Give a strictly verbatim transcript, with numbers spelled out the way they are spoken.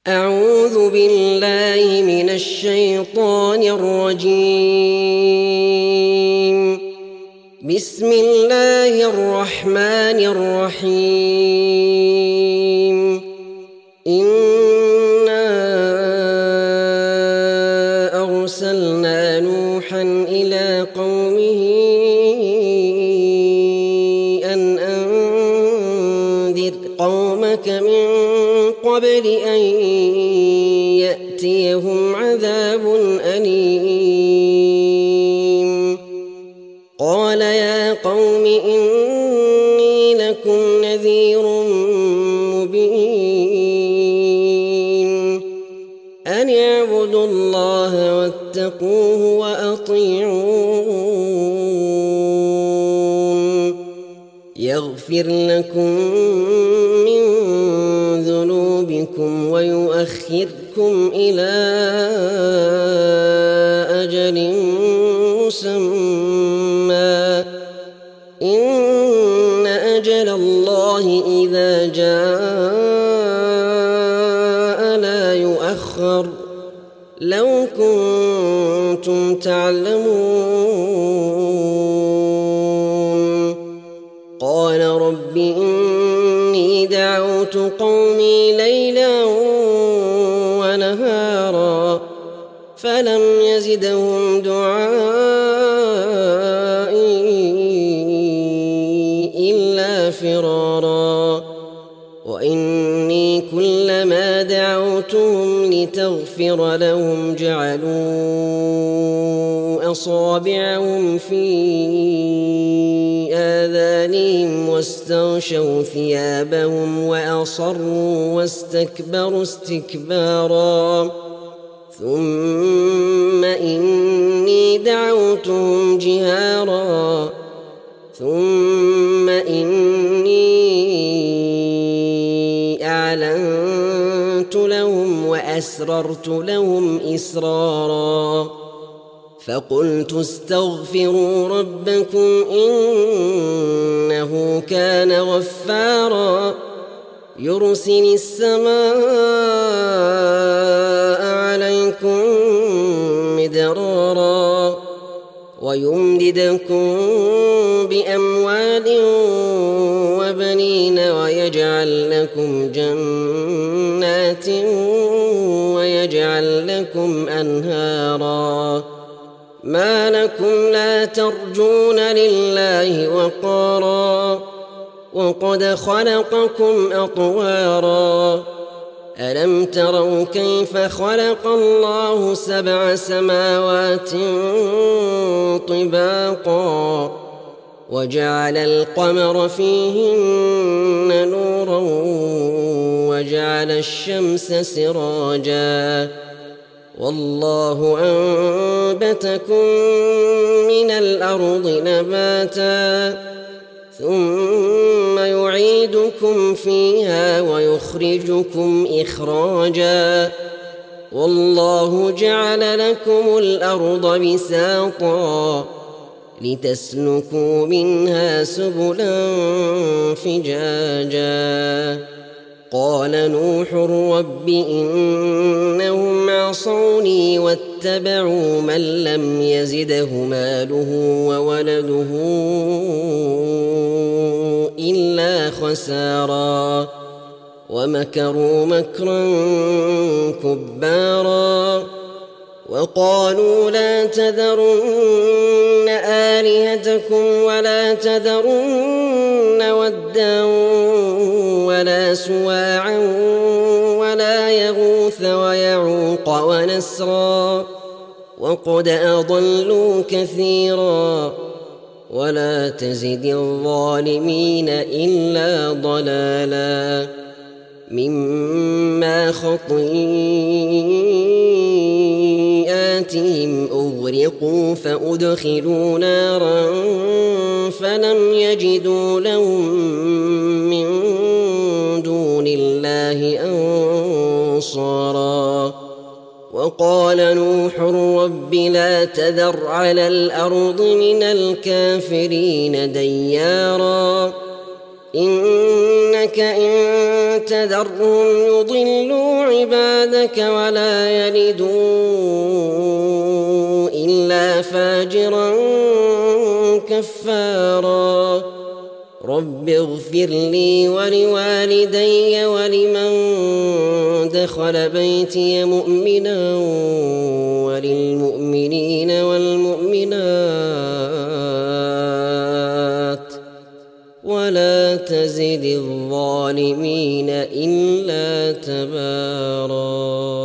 أعوذ بالله من الشيطان الرجيم. بسم الله الرحمن الرحيم. إنا أرسلنا نوحا إلى قومه أن أنذر قومك من قبل أن يأتيهم عذاب أليم. قال يا قوم إني لكم نذير مبين أن اعبدوا الله واتقوه وأطيعون يغفر لكم من ذنوبكم ويؤخركم إلى أجل مسمى إن أجل الله إذا جاء لا يؤخر لو كنتم تعلمون. قال رب إني دعوت قومي ليلا ونهارا فلم يزدهم دعائي إلا فرارا. وإني كلما دعوتهم لتغفر لهم جعلوا أصابعهم في آذانهم واستغشوا ثيابهم وأصروا واستكبروا استكبارا. ثم إني دعوتهم جهارا ثم إني أعلنت لهم وأسررت لهم إسرارا. فقلت استغفروا ربكم إنه كان غفارا يرسل السماء عليكم مدرارا ويمددكم بأموال وبنين ويجعل لكم جنات ويجعل لكم أنهارا. ما لكم لا ترجون لله وقارا وقد خلقكم أطوارا. ألم تروا كيف خلق الله سبع سماوات طباقا وجعل القمر فيهن نورا وجعل الشمس سراجا والله أنبتكم من الأرض نباتا ثم يعيدكم فيها ويخرجكم إخراجا والله جعل لكم الأرض بساطا لتسلكوا منها سبلا فجاجا. قال نوح رب إنهم عصوني واتبعوا من لم يزده ماله وولده إلا خسارا ومكروا مكرا كبارا. وقالوا لا تذرن آلهتكم ولا تذرن ودا ولا سواعا ولا يغوث ويعوق ونسرا وقد أضلوا كثيرا ولا تزد الظالمين إلا ضلالا. مما خطيئاتهم أغرقوا فأدخلوا نارا فلم يجدوا لهم من دون الله أنصارا. وقال نوح رب لا تذر على الأرض من الكافرين ديارا إنك إن تذرهم يضلوا عبادك ولا يلدوا إلا فاجرا كفارا رب اغفر لي ولوالدي ولمن دخل بيتي مؤمنا وللمؤمنين والمؤمنات ولا تزد الظالمين إلا تباراً.